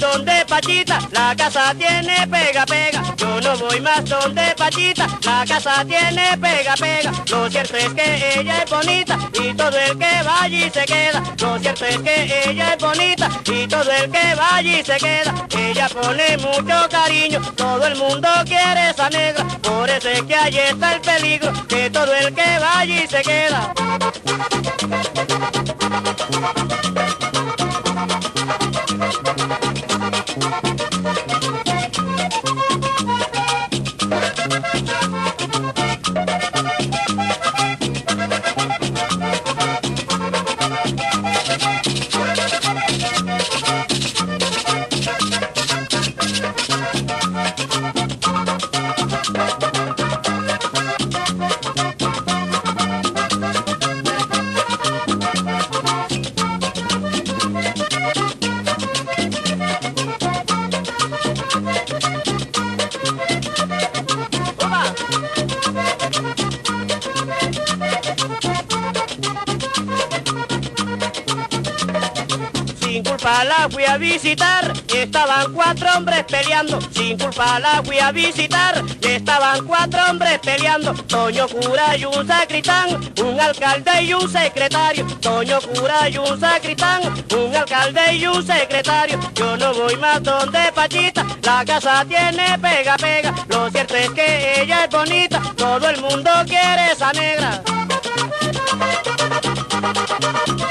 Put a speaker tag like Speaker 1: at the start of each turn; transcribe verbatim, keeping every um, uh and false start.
Speaker 1: donde Pachita, la casa tiene pega, pega. Yo no voy más donde Pachita, la casa tiene pega, pega. Lo cierto es que ella es bonita y todo el que va allí se queda. Lo cierto es que ella es bonita y todo el que va allí se queda. Ella pone mucho cariño, todo el mundo quiere esa negra. Por eso es que allí está el peligro, que todo el que va allí se queda. Sin culpa la fui a visitar, estaban cuatro hombres peleando. Sin culpa la fui a visitar, estaban cuatro hombres peleando. Toño cura y un sacristán, un alcalde y un secretario. Toño cura y un sacristán, un alcalde y un secretario. Yo no voy más donde Pachita, la casa tiene pega, pega. Lo cierto es que ella es bonita, todo el mundo quiere esa negra.